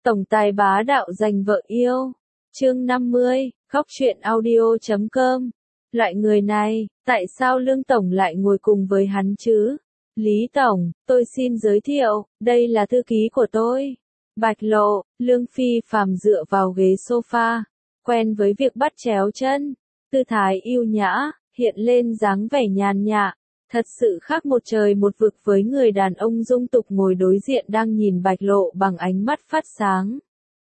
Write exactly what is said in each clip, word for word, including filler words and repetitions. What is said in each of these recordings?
Tổng tài bá đạo giành vợ yêu. Chương năm mươi, khóc chuyện audio chấm com. Loại người này, tại sao Lương Tổng lại ngồi cùng với hắn chứ? Lý Tổng, tôi xin giới thiệu, đây là thư ký của tôi. Bạch Lộ, Lương Phi Phàm dựa vào ghế sofa, quen với việc bắt chéo chân, tư thái yêu nhã, hiện lên dáng vẻ nhàn nhã. Thật sự khác một trời một vực với người đàn ông dung tục ngồi đối diện đang nhìn Bạch Lộ bằng ánh mắt phát sáng.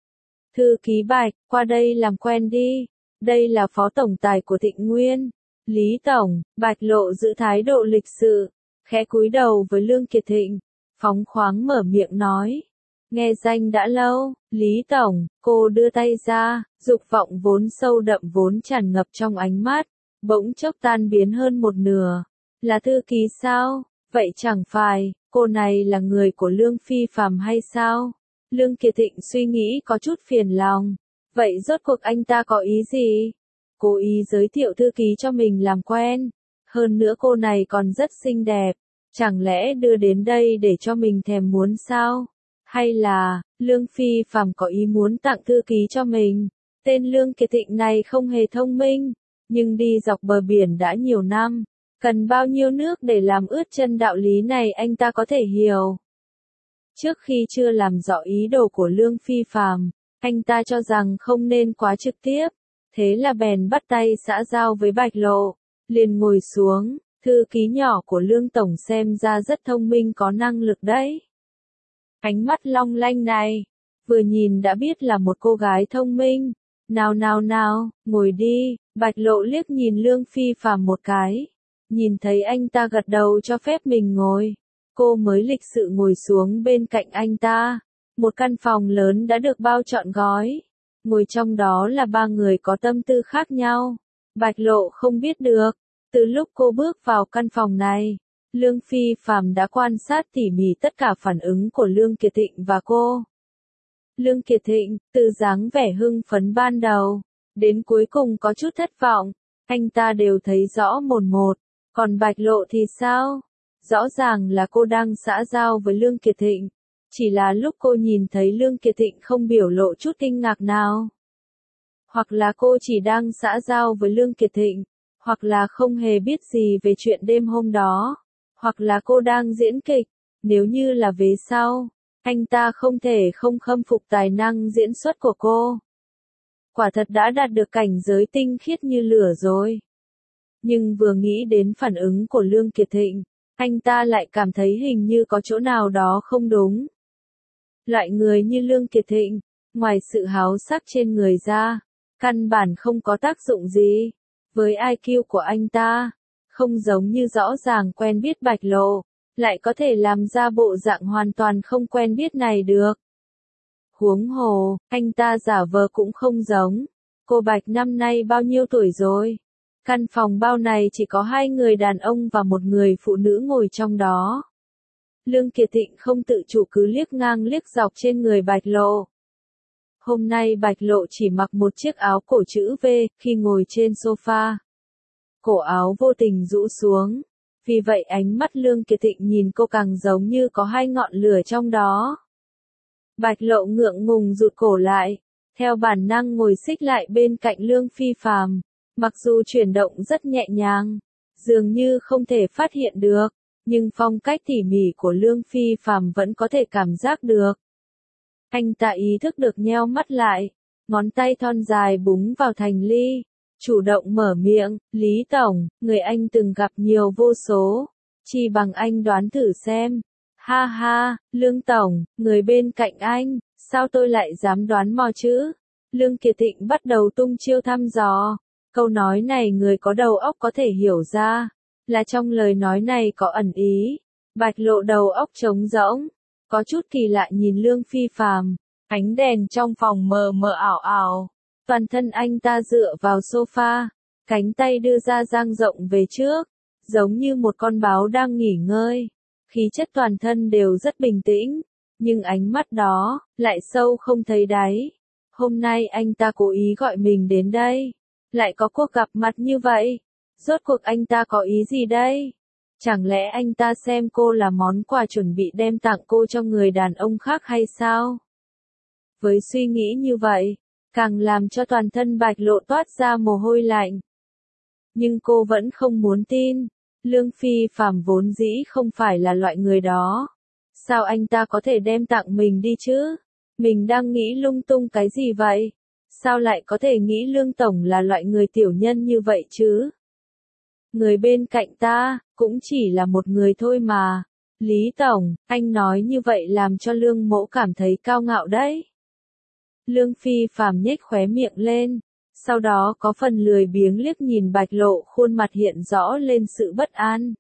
Thư ký Bạch, qua đây làm quen đi. Đây là phó tổng tài của Thịnh Nguyên. Lý Tổng, Bạch Lộ giữ thái độ lịch sự, khẽ cúi đầu với Lương Kiệt Thịnh, phóng khoáng mở miệng nói. Nghe danh đã lâu, Lý Tổng, cô đưa tay ra, dục vọng vốn sâu đậm vốn tràn ngập trong ánh mắt, bỗng chốc tan biến hơn một nửa. Là thư ký sao? Vậy chẳng phải, cô này là người của Lương Phi Phàm hay sao? Lương Kiệt Thịnh suy nghĩ có chút phiền lòng. Vậy rốt cuộc anh ta có ý gì? Cố ý giới thiệu thư ký cho mình làm quen. Hơn nữa cô này còn rất xinh đẹp. Chẳng lẽ đưa đến đây để cho mình thèm muốn sao? Hay là, Lương Phi Phàm có ý muốn tặng thư ký cho mình? Tên Lương Kiệt Thịnh này không hề thông minh, nhưng đi dọc bờ biển đã nhiều năm. Cần bao nhiêu nước để làm ướt chân đạo lý này anh ta có thể hiểu. Trước khi chưa làm rõ ý đồ của Lương Phi Phàm, anh ta cho rằng không nên quá trực tiếp. Thế là bèn bắt tay xã giao với Bạch Lộ, liền ngồi xuống. Thư ký nhỏ của Lương Tổng xem ra rất thông minh có năng lực đấy. Ánh mắt long lanh này, vừa nhìn đã biết là một cô gái thông minh. Nào nào nào, ngồi đi. Bạch Lộ liếc nhìn Lương Phi Phàm một cái. Nhìn thấy anh ta gật đầu cho phép mình ngồi, cô mới lịch sự ngồi xuống bên cạnh anh ta. Một căn phòng lớn đã được bao trọn gói. Ngồi trong đó là ba người có tâm tư khác nhau. Bạch Lộ không biết được. Từ lúc cô bước vào căn phòng này, Lương Phi Phàm đã quan sát tỉ mỉ tất cả phản ứng của Lương Kiệt Thịnh và cô. Lương Kiệt Thịnh, từ dáng vẻ hưng phấn ban đầu, đến cuối cùng có chút thất vọng, anh ta đều thấy rõ mồn một. Còn Bạch Lộ thì sao? Rõ ràng là cô đang xã giao với Lương Kiệt Thịnh. Chỉ là lúc cô nhìn thấy Lương Kiệt Thịnh không biểu lộ chút kinh ngạc nào. Hoặc là cô chỉ đang xã giao với Lương Kiệt Thịnh. Hoặc là không hề biết gì về chuyện đêm hôm đó. Hoặc là cô đang diễn kịch. Nếu như là về sau, anh ta không thể không khâm phục tài năng diễn xuất của cô. Quả thật đã đạt được cảnh giới tinh khiết như lửa rồi. Nhưng vừa nghĩ đến phản ứng của Lương Kiệt Thịnh, anh ta lại cảm thấy hình như có chỗ nào đó không đúng. Loại người như Lương Kiệt Thịnh, ngoài sự háo sắc trên người ra, căn bản không có tác dụng gì. Với i kiu của anh ta, không giống như rõ ràng quen biết Bạch Lộ, lại có thể làm ra bộ dạng hoàn toàn không quen biết này được. Huống hồ, anh ta giả vờ cũng không giống. Cô Bạch năm nay bao nhiêu tuổi rồi? Căn phòng bao này chỉ có hai người đàn ông và một người phụ nữ ngồi trong đó. Lương Kiệt Thịnh không tự chủ cứ liếc ngang liếc dọc trên người Bạch Lộ. Hôm nay Bạch Lộ chỉ mặc một chiếc áo cổ chữ V khi ngồi trên sofa. Cổ áo vô tình rũ xuống. Vì vậy ánh mắt Lương Kiệt Thịnh nhìn cô càng giống như có hai ngọn lửa trong đó. Bạch Lộ ngượng ngùng rụt cổ lại. Theo bản năng ngồi xích lại bên cạnh Lương Phi Phàm. Mặc dù chuyển động rất nhẹ nhàng, dường như không thể phát hiện được, nhưng phong cách tỉ mỉ của Lương Phi Phàm vẫn có thể cảm giác được. Anh ta ý thức được nheo mắt lại, ngón tay thon dài búng vào thành ly, chủ động mở miệng, Lý Tổng, người anh từng gặp nhiều vô số, chỉ bằng anh đoán thử xem. Ha ha, Lương Tổng, người bên cạnh anh, sao tôi lại dám đoán mò chứ? Lương Kiệt Thịnh bắt đầu tung chiêu thăm dò. Câu nói này người có đầu óc có thể hiểu ra, là trong lời nói này có ẩn ý. Bạch Lộ đầu óc trống rỗng, có chút kỳ lạ nhìn Lương Phi Phàm, ánh đèn trong phòng mờ mờ ảo ảo, toàn thân anh ta dựa vào sofa, cánh tay đưa ra dang rộng về trước, giống như một con báo đang nghỉ ngơi, khí chất toàn thân đều rất bình tĩnh, nhưng ánh mắt đó, lại sâu không thấy đáy. Hôm nay anh ta cố ý gọi mình đến đây. Lại có cuộc gặp mặt như vậy. Rốt cuộc anh ta có ý gì đây? Chẳng lẽ anh ta xem cô là món quà chuẩn bị đem tặng cô cho người đàn ông khác hay sao? Với suy nghĩ như vậy, càng làm cho toàn thân Bạch Lộ toát ra mồ hôi lạnh. Nhưng cô vẫn không muốn tin, Lương Phi Phàm vốn dĩ không phải là loại người đó. Sao anh ta có thể đem tặng mình đi chứ? Mình đang nghĩ lung tung cái gì vậy? Sao lại có thể nghĩ Lương Tổng là loại người tiểu nhân như vậy chứ? Người bên cạnh ta, cũng chỉ là một người thôi mà. Lý Tổng, anh nói như vậy làm cho Lương Mỗ cảm thấy cao ngạo đấy. Lương Phi Phàm nhếch khóe miệng lên, sau đó có phần lười biếng liếc nhìn Bạch Lộ, khuôn mặt hiện rõ lên sự bất an.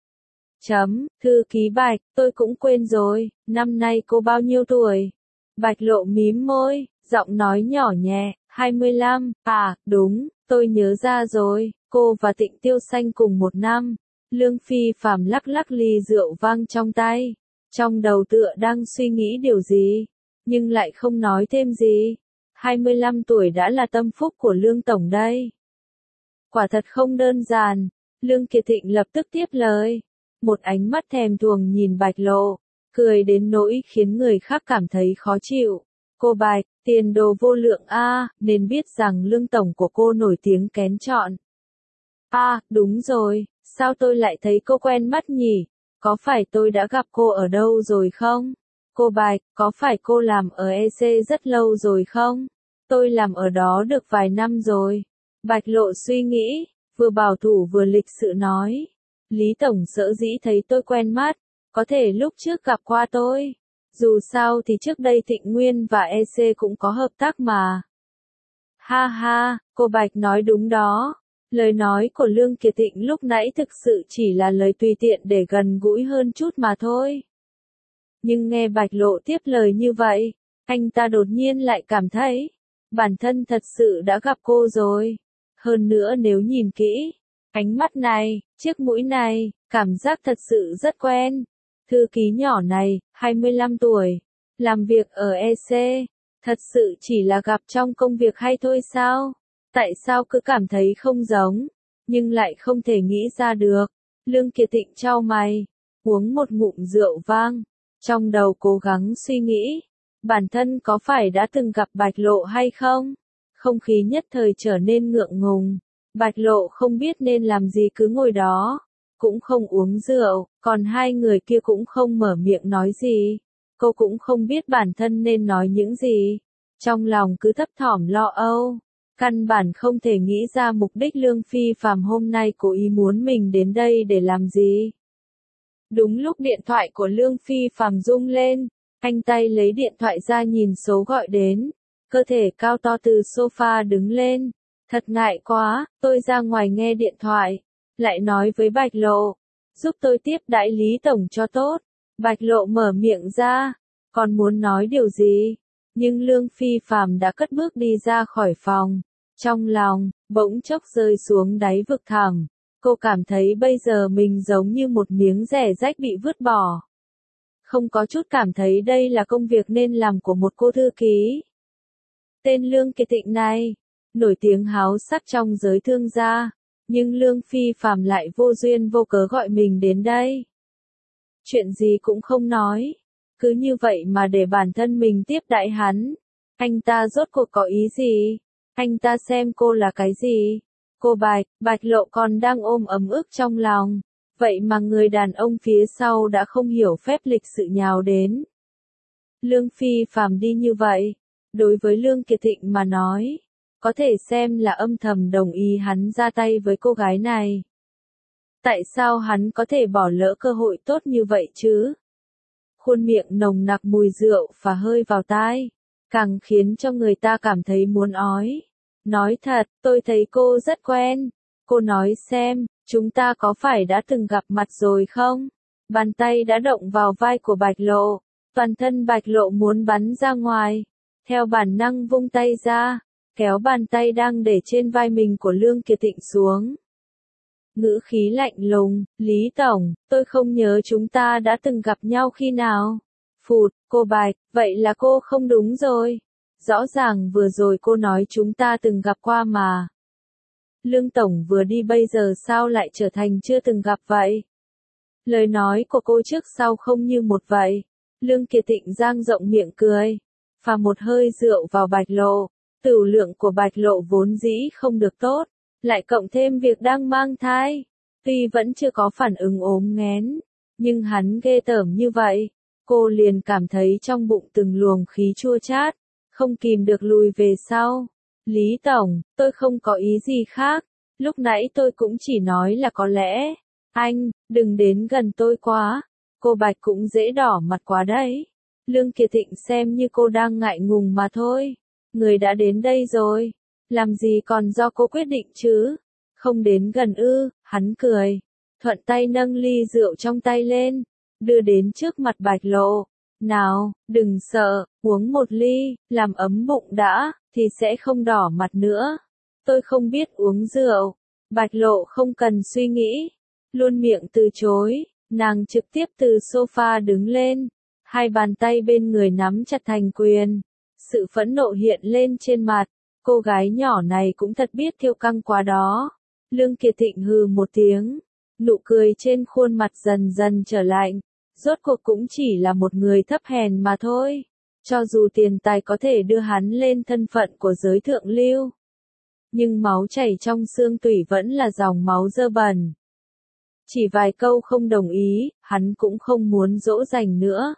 Chấm, thư ký Bạch, tôi cũng quên rồi, năm nay cô bao nhiêu tuổi? Bạch Lộ mím môi, giọng nói nhỏ nhẹ, hai mươi lăm, à, đúng, tôi nhớ ra rồi, cô và Tịnh Tiêu Xanh cùng một năm. Lương Phi Phàm lắc lắc ly rượu vang trong tay, trong đầu tựa đang suy nghĩ điều gì, nhưng lại không nói thêm gì. hai mươi lăm tuổi đã là tâm phúc của Lương Tổng đây. Quả thật không đơn giản, Lương Kiệt Thịnh lập tức tiếp lời. Một ánh mắt thèm thuồng nhìn Bạch Lộ, cười đến nỗi khiến người khác cảm thấy khó chịu. Cô Bạch, tiền đồ vô lượng a, nên biết rằng Lương Tổng của cô nổi tiếng kén chọn. À, đúng rồi, sao tôi lại thấy cô quen mắt nhỉ? Có phải tôi đã gặp cô ở đâu rồi không? Cô Bạch, có phải cô làm ở e xê rất lâu rồi không? Tôi làm ở đó được vài năm rồi. Bạch Lộ suy nghĩ, vừa bảo thủ vừa lịch sự nói. Lý Tổng sở dĩ thấy tôi quen mắt, có thể lúc trước gặp qua tôi. Dù sao thì trước đây Thịnh Nguyên và e xê cũng có hợp tác mà. Ha ha, cô Bạch nói đúng đó. Lời nói của Lương Kiệt Thịnh lúc nãy thực sự chỉ là lời tùy tiện để gần gũi hơn chút mà thôi. Nhưng nghe Bạch Lộ tiếp lời như vậy, anh ta đột nhiên lại cảm thấy, bản thân thật sự đã gặp cô rồi. Hơn nữa nếu nhìn kỹ, ánh mắt này, chiếc mũi này, cảm giác thật sự rất quen. Thư ký nhỏ này, hai mươi lăm tuổi, làm việc ở e xê, thật sự chỉ là gặp trong công việc hay thôi sao? Tại sao cứ cảm thấy không giống, nhưng lại không thể nghĩ ra được. Lương Kiệt Thịnh chau mày, uống một ngụm rượu vang, trong đầu cố gắng suy nghĩ, bản thân có phải đã từng gặp Bạch Lộ hay không? Không khí nhất thời trở nên ngượng ngùng, Bạch Lộ không biết nên làm gì cứ ngồi đó, cũng không uống rượu, còn hai người kia cũng không mở miệng nói gì. Cô cũng không biết bản thân nên nói những gì, trong lòng cứ thấp thỏm lo âu. Căn bản không thể nghĩ ra mục đích Lương Phi Phàm hôm nay cố ý muốn mình đến đây để làm gì. Đúng lúc điện thoại của Lương Phi Phàm rung lên, anh tay lấy điện thoại ra nhìn số gọi đến, cơ thể cao to từ sofa đứng lên. Thật ngại quá, tôi ra ngoài nghe điện thoại, lại nói với Bạch Lộ, giúp tôi tiếp đãi Lý Tổng cho tốt. Bạch Lộ mở miệng ra, còn muốn nói điều gì? Nhưng Lương Phi Phàm đã cất bước đi ra khỏi phòng. Trong lòng, bỗng chốc rơi xuống đáy vực thẳm. Cô cảm thấy bây giờ mình giống như một miếng rẻ rách bị vứt bỏ. Không có chút cảm thấy đây là công việc nên làm của một cô thư ký. Tên Lương Kiệt Thịnh này, nổi tiếng háo sắc trong giới thương gia. Nhưng Lương Phi Phàm lại vô duyên vô cớ gọi mình đến đây. Chuyện gì cũng không nói. Cứ như vậy mà để bản thân mình tiếp đãi hắn. Anh ta rốt cuộc có ý gì? Anh ta xem cô là cái gì? Cô Bạch, Bạch Lộ còn đang ôm ấm ức trong lòng. Vậy mà người đàn ông phía sau đã không hiểu phép lịch sự nhào đến. Lương Phi Phàm đi như vậy. Đối với Lương Kiệt Thịnh mà nói, có thể xem là âm thầm đồng ý hắn ra tay với cô gái này. Tại sao hắn có thể bỏ lỡ cơ hội tốt như vậy chứ? Khuôn miệng nồng nặc mùi rượu và hơi vào tai, càng khiến cho người ta cảm thấy muốn ói. Nói thật, tôi thấy cô rất quen. Cô nói xem, chúng ta có phải đã từng gặp mặt rồi không? Bàn tay đã động vào vai của Bạch Lộ. Toàn thân Bạch Lộ muốn bắn ra ngoài. Theo bản năng vung tay ra, kéo bàn tay đang để trên vai mình của Lương Kiệt Thịnh xuống. Ngữ khí lạnh lùng, Lý Tổng, tôi không nhớ chúng ta đã từng gặp nhau khi nào. Phụt, cô Bạch, vậy là cô không đúng rồi. Rõ ràng vừa rồi cô nói chúng ta từng gặp qua mà. Lương Tổng vừa đi bây giờ sao lại trở thành chưa từng gặp vậy? Lời nói của cô trước sau không như một vậy. Lương Kiệt Thịnh dang rộng miệng cười. pha một hơi rượu vào Bạch Lộ. Tửu lượng của Bạch Lộ vốn dĩ không được tốt, lại cộng thêm việc đang mang thai. Tuy vẫn chưa có phản ứng ốm nghén, nhưng hắn ghê tởm như vậy, cô liền cảm thấy trong bụng từng luồng khí chua chát, không kìm được lùi về sau. Lý Tổng, tôi không có ý gì khác, lúc nãy tôi cũng chỉ nói là có lẽ. Anh, đừng đến gần tôi quá, cô Bạch cũng dễ đỏ mặt quá đấy. Lương Kiệt Thịnh xem như cô đang ngại ngùng mà thôi. Người đã đến đây rồi, làm gì còn do cô quyết định chứ? Không đến gần ư, hắn cười, thuận tay nâng ly rượu trong tay lên, đưa đến trước mặt Bạch Lộ. Nào, đừng sợ, uống một ly, làm ấm bụng đã, thì sẽ không đỏ mặt nữa. Tôi không biết uống rượu. Bạch Lộ không cần suy nghĩ, luôn miệng từ chối, nàng trực tiếp từ sofa đứng lên, hai bàn tay bên người nắm chặt thành quyền. Sự phẫn nộ hiện lên trên mặt, cô gái nhỏ này cũng thật biết kiêu căng quá đó. Lương Kiệt Thịnh hừ một tiếng, nụ cười trên khuôn mặt dần dần trở lạnh, rốt cuộc cũng chỉ là một người thấp hèn mà thôi. Cho dù tiền tài có thể đưa hắn lên thân phận của giới thượng lưu, nhưng máu chảy trong xương tủy vẫn là dòng máu dơ bẩn. Chỉ vài câu không đồng ý, hắn cũng không muốn dỗ dành nữa.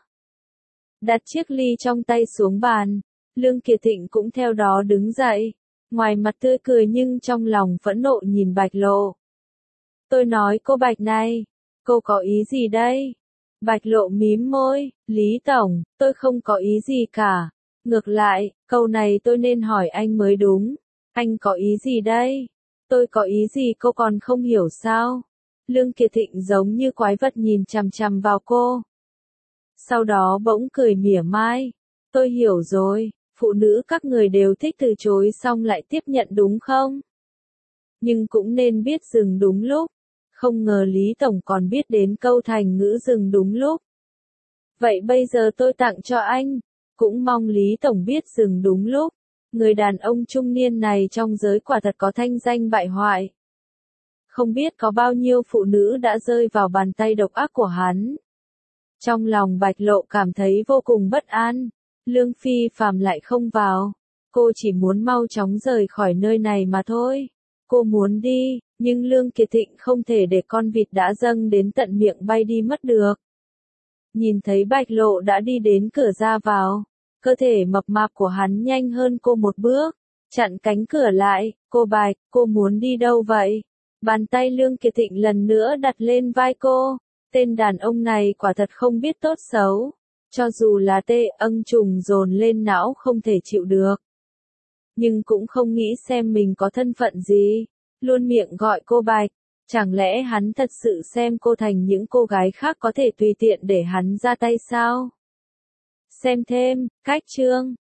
Đặt chiếc ly trong tay xuống bàn, Lương Kiệt Thịnh cũng theo đó đứng dậy, ngoài mặt tươi cười nhưng trong lòng phẫn nộ nhìn Bạch Lộ. Tôi nói cô Bạch này, cô có ý gì đây? Bạch Lộ mím môi, Lý Tổng, tôi không có ý gì cả. Ngược lại, câu này tôi nên hỏi anh mới đúng. Anh có ý gì đây? Tôi có ý gì cô còn không hiểu sao? Lương Kiệt Thịnh giống như quái vật nhìn chằm chằm vào cô. Sau đó bỗng cười mỉa mai. Tôi hiểu rồi, phụ nữ các người đều thích từ chối xong lại tiếp nhận đúng không? Nhưng cũng nên biết dừng đúng lúc. Không ngờ Lý Tổng còn biết đến câu thành ngữ dừng đúng lúc. Vậy bây giờ tôi tặng cho anh, cũng mong Lý Tổng biết dừng đúng lúc. Người đàn ông trung niên này trong giới quả thật có thanh danh bại hoại. Không biết có bao nhiêu phụ nữ đã rơi vào bàn tay độc ác của hắn. Trong lòng Bạch Lộ cảm thấy vô cùng bất an. Lương Phi Phàm lại không vào. Cô chỉ muốn mau chóng rời khỏi nơi này mà thôi. Cô muốn đi, nhưng Lương Kiệt Thịnh không thể để con vịt đã dâng đến tận miệng bay đi mất được. Nhìn thấy Bạch Lộ đã đi đến cửa ra vào, cơ thể mập mạp của hắn nhanh hơn cô một bước, chặn cánh cửa lại. Cô Bạch, cô muốn đi đâu vậy? Bàn tay Lương Kiệt Thịnh lần nữa đặt lên vai cô. Tên đàn ông này quả thật không biết tốt xấu. Cho dù là tê âng trùng dồn lên não không thể chịu được. Nhưng cũng không nghĩ xem mình có thân phận gì. Luôn miệng gọi cô Bạch. Chẳng lẽ hắn thật sự xem cô thành những cô gái khác có thể tùy tiện để hắn ra tay sao? Xem thêm, cách chương.